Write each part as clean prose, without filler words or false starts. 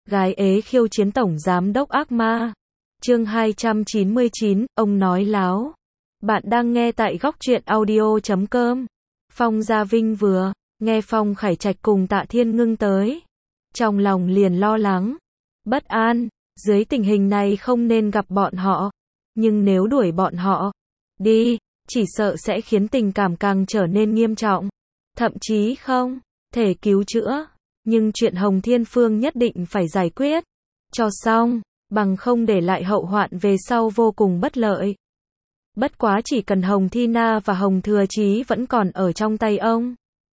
Gái ế khiêu chiến tổng giám đốc ác ma. Chương 299, ông nói láo. Bạn đang nghe tại góc truyện audio.com. Phong Gia Vinh vừa nghe Phong Khải Trạch cùng Tạ Thiên Ngưng tới, trong lòng liền lo lắng, bất an, dưới tình hình này không nên gặp bọn họ, nhưng nếu đuổi bọn họ đi, chỉ sợ sẽ khiến tình cảm càng trở nên nghiêm trọng, thậm chí không thể cứu chữa, nhưng chuyện Hồng Thiên Phương nhất định phải giải quyết cho xong, bằng không để lại hậu hoạn về sau vô cùng bất lợi. Bất quá chỉ cần Hồng Thi Na và Hồng Thừa Chí vẫn còn ở trong tay ông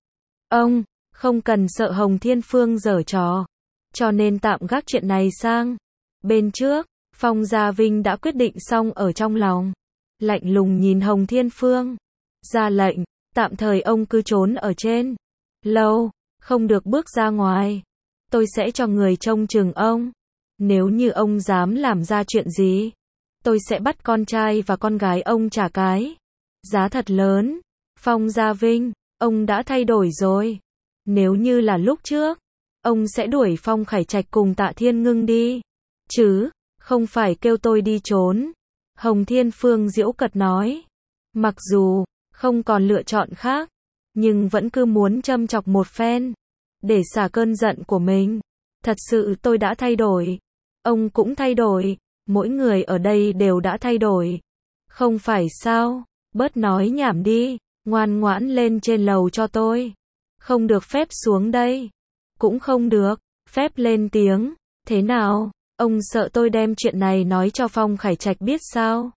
không cần sợ Hồng Thiên Phương giở trò, cho nên tạm gác chuyện này sang bên trước. Phong Gia Vinh đã quyết định xong ở trong lòng, lạnh lùng nhìn Hồng Thiên Phương, ra lệnh, tạm thời ông cứ trốn ở trên lầu, không được bước ra ngoài. Tôi sẽ cho người trông chừng ông. Nếu như ông dám làm ra chuyện gì, tôi sẽ bắt con trai và con gái ông trả cái giá thật lớn. Phong Gia Vinh, ông đã thay đổi rồi. Nếu như là lúc trước, ông sẽ đuổi Phong Khải Trạch cùng Tạ Thiên Ngưng đi, chứ không phải kêu tôi đi trốn. Hồng Thiên Phương giễu cợt nói. Mặc dù không còn lựa chọn khác, nhưng vẫn cứ muốn châm chọc một phen, để xả cơn giận của mình. Thật sự tôi đã thay đổi. Ông cũng thay đổi. Mỗi người ở đây đều đã thay đổi. Không phải sao? Bớt nói nhảm đi. Ngoan ngoãn lên trên lầu cho tôi. Không được phép xuống đây. Cũng không được phép lên tiếng. Thế nào? Ông sợ tôi đem chuyện này nói cho Phong Khải Trạch biết sao?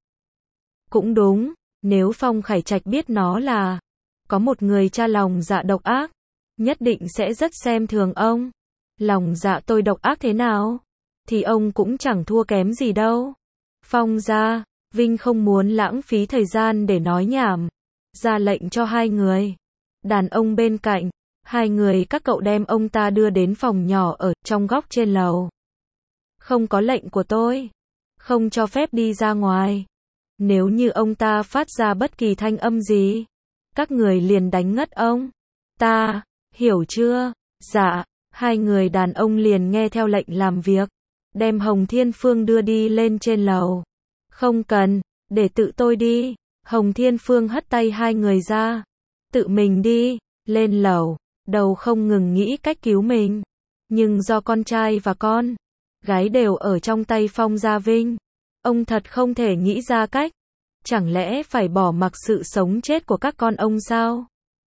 Cũng đúng. Nếu Phong Khải Trạch biết nó là có một người cha lòng dạ độc ác, nhất định sẽ rất xem thường ông. Lòng dạ tôi độc ác thế nào? Thì ông cũng chẳng thua kém gì đâu. Phong Gia Vinh không muốn lãng phí thời gian để nói nhảm, ra lệnh cho hai người đàn ông bên cạnh. Hai người các cậu đem ông ta đưa đến phòng nhỏ ở trong góc trên lầu. Không có lệnh của tôi, không cho phép đi ra ngoài. Nếu như ông ta phát ra bất kỳ thanh âm gì, các người liền đánh ngất ông ta, hiểu chưa? Dạ. Hai người đàn ông liền nghe theo lệnh làm việc, đem Hồng Thiên Phương đưa đi lên trên lầu. Không cần, để tự tôi đi. Hồng Thiên Phương hất tay hai người ra. Tự mình đi, lên lầu, đầu không ngừng nghĩ cách cứu mình. Nhưng do con trai và con gái đều ở trong tay Phong Gia Vinh, ông thật không thể nghĩ ra cách. Chẳng lẽ phải bỏ mặc sự sống chết của các con ông sao?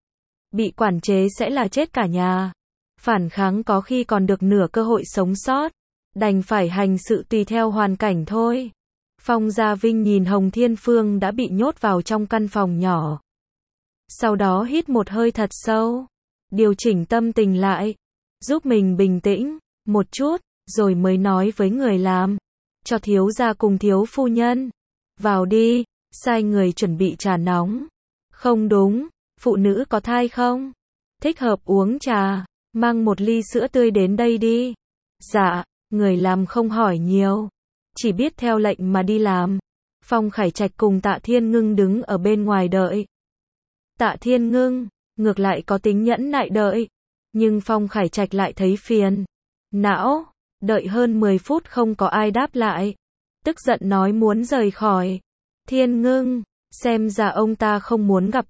Bị quản chế sẽ là chết cả nhà. Phản kháng có khi còn được nửa cơ hội sống sót. Đành phải hành sự tùy theo hoàn cảnh thôi. Phong Gia Vinh nhìn Hồng Thiên Phương đã bị nhốt vào trong căn phòng nhỏ. Sau đó hít một hơi thật sâu, điều chỉnh tâm tình lại, giúp mình bình tĩnh một chút, rồi mới nói với người làm, cho thiếu gia cùng thiếu phu nhân vào đi, sai người chuẩn bị trà nóng. Không đúng, phụ nữ có thai không thích hợp uống trà, mang một ly sữa tươi đến đây đi. Dạ. Người làm không hỏi nhiều, chỉ biết theo lệnh mà đi làm. Phong Khải Trạch cùng Tạ Thiên Ngưng đứng ở bên ngoài đợi. Tạ Thiên Ngưng ngược lại có tính nhẫn nại đợi, nhưng Phong Khải Trạch lại thấy phiền não, đợi hơn 10 phút không có ai đáp lại, tức giận nói muốn rời khỏi. Thiên Ngưng, xem ra ông ta không muốn gặp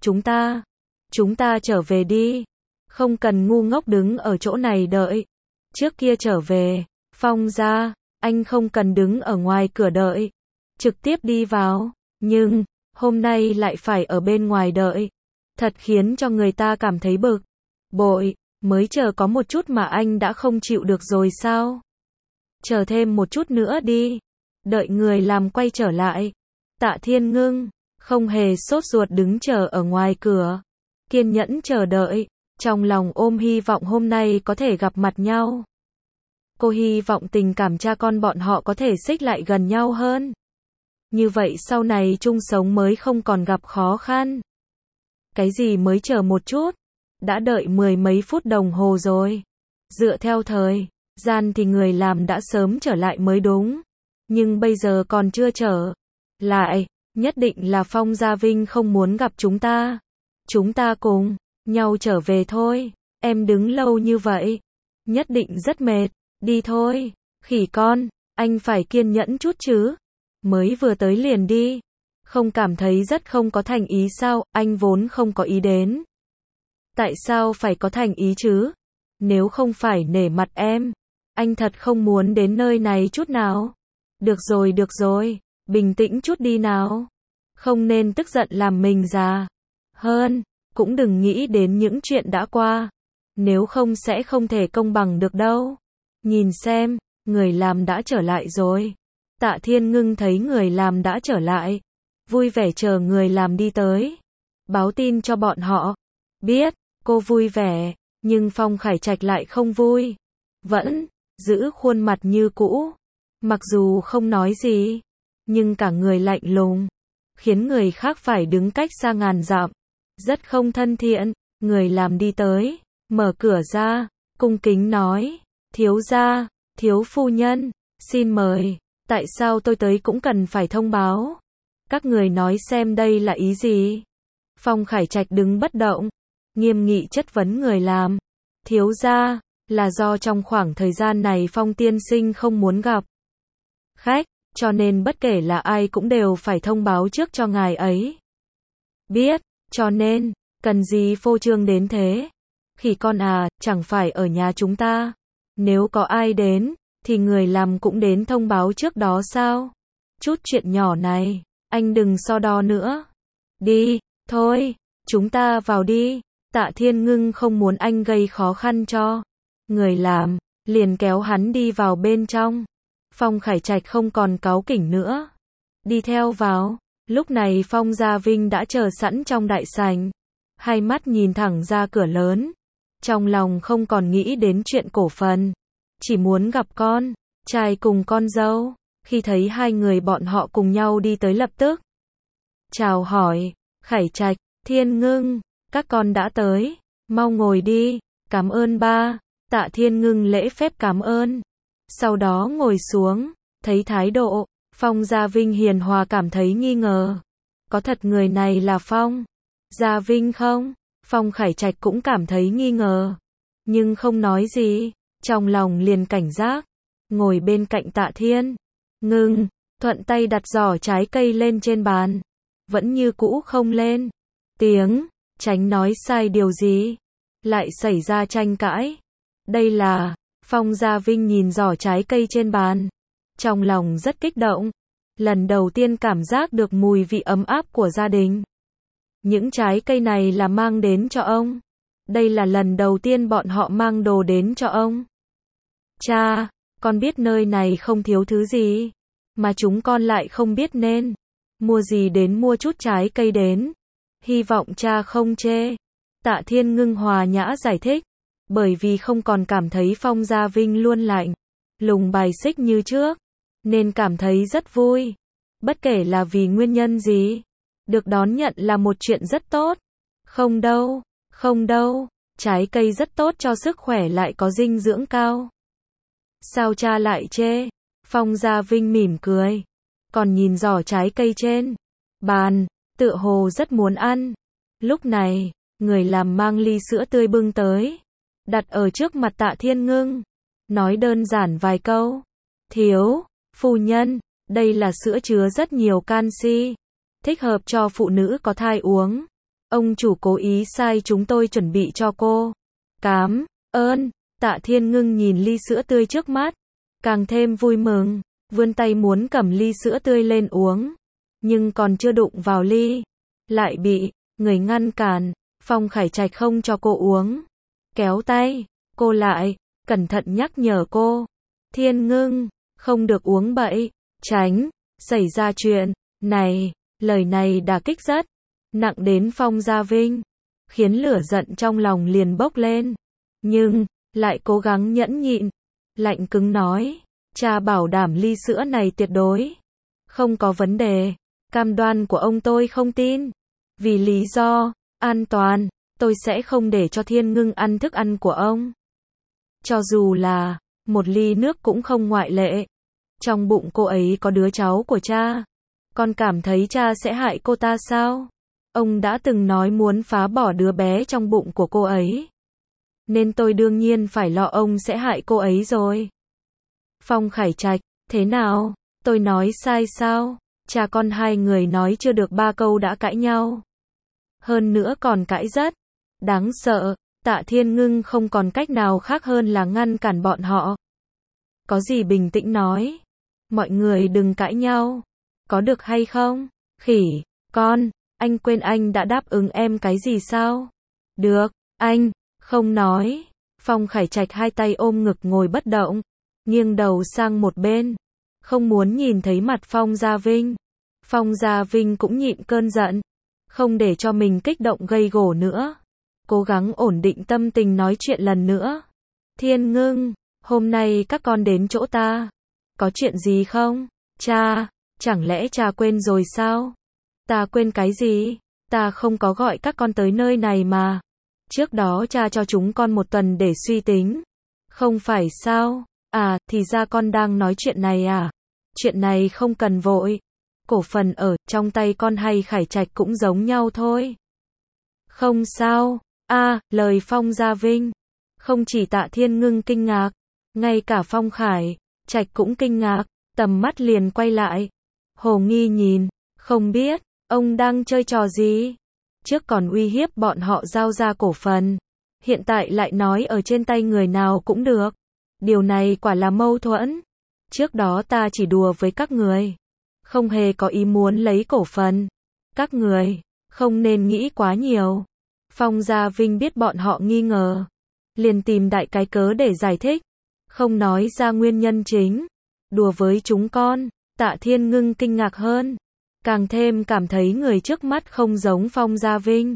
chúng ta trở về đi, không cần ngu ngốc đứng ở chỗ này đợi. Trước kia trở về Phong gia, anh không cần đứng ở ngoài cửa đợi, trực tiếp đi vào, nhưng hôm nay lại phải ở bên ngoài đợi, thật khiến cho người ta cảm thấy bực bội. Mới chờ có một chút mà anh đã không chịu được rồi sao? Chờ thêm một chút nữa đi. Đợi người làm quay trở lại. Tạ Thiên Ngưng không hề sốt ruột đứng chờ ở ngoài cửa, kiên nhẫn chờ đợi, trong lòng ôm hy vọng hôm nay có thể gặp mặt nhau. Cô hy vọng tình cảm cha con bọn họ có thể xích lại gần nhau hơn. Như vậy sau này chung sống mới không còn gặp khó khăn. Cái gì mới chờ một chút? Đã đợi 10 mấy phút đồng hồ rồi. Dựa theo thời gian thì người làm đã sớm trở lại mới đúng. Nhưng bây giờ còn chưa trở lại. Nhất định là Phong Gia Vinh không muốn gặp chúng ta. Chúng ta cùng nhau trở về thôi. Em đứng lâu như vậy, nhất định rất mệt. Đi thôi. Khỉ con, anh phải kiên nhẫn chút chứ. Mới vừa tới liền đi. Không cảm thấy rất không có thành ý sao, anh vốn không có ý đến. Tại sao phải có thành ý chứ? Nếu không phải nể mặt em, anh thật không muốn đến nơi này chút nào. Được rồi, bình tĩnh chút đi nào. Không nên tức giận làm mình già hơn, cũng đừng nghĩ đến những chuyện đã qua. Nếu không sẽ không thể công bằng được đâu. Nhìn xem, người làm đã trở lại rồi. Tạ Thiên Ngưng thấy người làm đã trở lại, vui vẻ chờ người làm đi tới, báo tin cho bọn họ. Biết, cô vui vẻ, nhưng Phong Khải Trạch lại không vui. Vẫn giữ khuôn mặt như cũ. Mặc dù không nói gì, nhưng cả người lạnh lùng, khiến người khác phải đứng cách xa ngàn dặm. Rất không thân thiện. Người làm đi tới, mở cửa ra, cung kính nói, thiếu gia, thiếu phu nhân, xin mời. Tại sao tôi tới cũng cần phải thông báo? Các người nói xem đây là ý gì? Phong Khải Trạch đứng bất động, nghiêm nghị chất vấn người làm. Thiếu gia, là do trong khoảng thời gian này Phong tiên sinh không muốn gặp khách, cho nên bất kể là ai cũng đều phải thông báo trước cho ngài ấy. Biết, cho nên, cần gì phô trương đến thế? Khỉ con à, chẳng phải ở nhà chúng ta. Nếu có ai đến, thì người làm cũng đến thông báo trước đó sao? Chút chuyện nhỏ này, anh đừng so đo nữa. Đi, thôi, chúng ta vào đi. Tạ Thiên Ngưng không muốn anh gây khó khăn cho người làm, liền kéo hắn đi vào bên trong. Phong Khải Trạch không còn cáu kỉnh nữa, đi theo vào. Lúc này Phong Gia Vinh đã chờ sẵn trong đại sảnh, hai mắt nhìn thẳng ra cửa lớn, trong lòng không còn nghĩ đến chuyện cổ phần, chỉ muốn gặp con trai cùng con dâu. Khi thấy hai người bọn họ cùng nhau đi tới lập tức chào hỏi. Khải Trạch, Thiên Ngưng, các con đã tới, mau ngồi đi. Cảm ơn ba. Tạ Thiên Ngưng lễ phép cảm ơn, sau đó ngồi xuống. Thấy thái độ Phong Gia Vinh hiền hòa cảm thấy nghi ngờ. Có thật người này là Phong Gia Vinh không? Phong Khải Trạch cũng cảm thấy nghi ngờ, nhưng không nói gì, trong lòng liền cảnh giác. Ngồi bên cạnh Tạ Thiên Ngưng, thuận tay đặt giỏ trái cây lên trên bàn, vẫn như cũ không lên tiếng, tránh nói sai điều gì, lại xảy ra tranh cãi. Đây là, Phong Gia Vinh nhìn giỏ trái cây trên bàn, trong lòng rất kích động, lần đầu tiên cảm giác được mùi vị ấm áp của gia đình. Những trái cây này là mang đến cho ông. Đây là lần đầu tiên bọn họ mang đồ đến cho ông. Cha, con biết nơi này không thiếu thứ gì, mà chúng con lại không biết nên mua gì đến mua chút trái cây đến. Hy vọng cha không chê. Tạ Thiên Ngưng hòa nhã giải thích, bởi vì không còn cảm thấy Phong Gia Vinh luôn lạnh lùng bài xích như trước, nên cảm thấy rất vui. Bất kể là vì nguyên nhân gì, được đón nhận là một chuyện rất tốt. Không đâu, trái cây rất tốt cho sức khỏe lại có dinh dưỡng cao. Sao cha lại chê? Phong Gia Vinh mỉm cười, còn nhìn giỏ trái cây trên bàn, tựa hồ rất muốn ăn. Lúc này, người làm mang ly sữa tươi bưng tới, đặt ở trước mặt Tạ Thiên Ngưng, nói đơn giản vài câu. Thiếu phu nhân, đây là sữa chứa rất nhiều canxi, thích hợp cho phụ nữ có thai uống. Ông chủ cố ý sai chúng tôi chuẩn bị cho cô. Cảm ơn. Tạ Thiên Ngưng nhìn ly sữa tươi trước mắt, càng thêm vui mừng, vươn tay muốn cầm ly sữa tươi lên uống, nhưng còn chưa đụng vào ly, lại bị người ngăn cản. Phong Khải Trạch không cho cô uống, kéo tay cô lại, cẩn thận nhắc nhở cô. Thiên Ngưng, không được uống bậy, tránh xảy ra chuyện này. Lời này đả kích rất nặng đến Phong Gia Vinh, khiến lửa giận trong lòng liền bốc lên, nhưng lại cố gắng nhẫn nhịn, lạnh cứng nói, cha bảo đảm ly sữa này tuyệt đối không có vấn đề, cam đoan của ông tôi không tin. Vì lý do an toàn, tôi sẽ không để cho Thiên Ngưng ăn thức ăn của ông. Cho dù là một ly nước cũng không ngoại lệ. Trong bụng cô ấy có đứa cháu của cha. Con cảm thấy cha sẽ hại cô ta sao? Ông đã từng nói muốn phá bỏ đứa bé trong bụng của cô ấy, nên tôi đương nhiên phải lo ông sẽ hại cô ấy rồi. Phong Khải Trạch, thế nào? Tôi nói sai sao? Cha con hai người nói chưa được 3 câu đã cãi nhau. Hơn nữa còn cãi rất đáng sợ. Tạ Thiên Ngưng không còn cách nào khác hơn là ngăn cản bọn họ. Có gì bình tĩnh nói. Mọi người đừng cãi nhau. Có được hay không? Khỉ, con, anh quên anh đã đáp ứng em cái gì sao? Được, anh, không nói. Phong Khải Trạch hai tay ôm ngực ngồi bất động, nghiêng đầu sang một bên, không muốn nhìn thấy mặt Phong Gia Vinh. Phong Gia Vinh cũng nhịn cơn giận, không để cho mình kích động gây gổ nữa, cố gắng ổn định tâm tình nói chuyện lần nữa. Thiên Ngưng, hôm nay các con đến chỗ ta, có chuyện gì không? Cha, chẳng lẽ cha quên rồi sao? Ta quên cái gì? Ta không có gọi các con tới nơi này mà. Trước đó cha cho chúng con 1 tuần để suy tính. Không phải sao? À, thì ra con đang nói chuyện này à? Chuyện này không cần vội. Cổ phần ở trong tay con hay Khải Trạch cũng giống nhau thôi. Không sao. Lời Phong Gia Vinh. Không chỉ Tạ Thiên Ngưng kinh ngạc, ngay cả Phong Khải Trạch cũng kinh ngạc, tầm mắt liền quay lại. Hồ nghi nhìn, không biết, ông đang chơi trò gì? Trước còn uy hiếp bọn họ giao ra cổ phần, hiện tại lại nói ở trên tay người nào cũng được. Điều này quả là mâu thuẫn. Trước đó ta chỉ đùa với các người, không hề có ý muốn lấy cổ phần. Các người, không nên nghĩ quá nhiều. Phong Gia Vinh biết bọn họ nghi ngờ, liền tìm đại cái cớ để giải thích, không nói ra nguyên nhân chính. Đùa với chúng con. Tạ Thiên Ngưng kinh ngạc hơn, càng thêm cảm thấy người trước mắt không giống Phong Gia Vinh.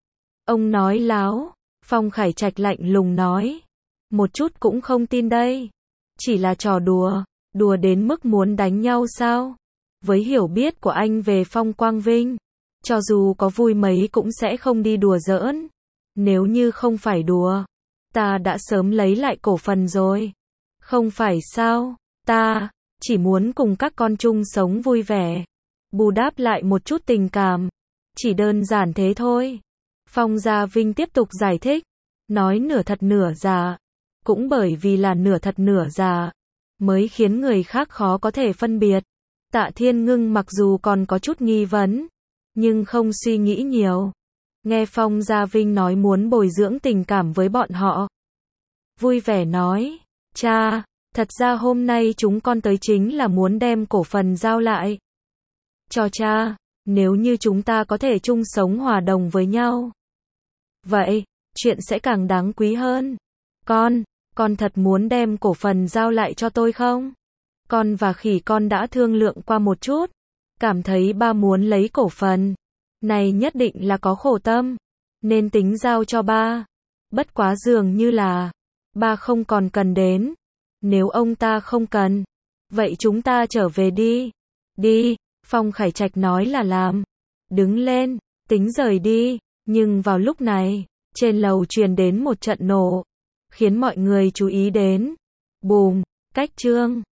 Ông nói láo. Phong Khải Trạch lạnh lùng nói. Một chút cũng không tin đây. Chỉ là trò đùa. Đùa đến mức muốn đánh nhau sao? Với hiểu biết của anh về Phong Quang Vinh, cho dù có vui mấy cũng sẽ không đi đùa giỡn. Nếu như không phải đùa, ta đã sớm lấy lại cổ phần rồi. Không phải sao? Ta chỉ muốn cùng các con chung sống vui vẻ, bù đắp lại một chút tình cảm. Chỉ đơn giản thế thôi. Phong Gia Vinh tiếp tục giải thích, nói nửa thật nửa giả. Cũng bởi vì là nửa thật nửa giả, mới khiến người khác khó có thể phân biệt. Tạ Thiên Ngưng mặc dù còn có chút nghi vấn, nhưng không suy nghĩ nhiều. Nghe Phong Gia Vinh nói muốn bồi dưỡng tình cảm với bọn họ, vui vẻ nói, cha, thật ra hôm nay chúng con tới chính là muốn đem cổ phần giao lại cho cha, nếu như chúng ta có thể chung sống hòa đồng với nhau. Vậy, chuyện sẽ càng đáng quý hơn. Con thật muốn đem cổ phần giao lại cho tôi không? Con và Khỉ con đã thương lượng qua một chút, cảm thấy ba muốn lấy cổ phần này nhất định là có khổ tâm, nên tính giao cho ba. Bất quá dường như là ba không còn cần đến. Nếu ông ta không cần, vậy chúng ta trở về đi. Đi, Phong Khải Trạch nói là làm. Đứng lên, tính rời đi. Nhưng vào lúc này, trên lầu truyền đến một trận nổ, khiến mọi người chú ý đến. Bùm, cách chương.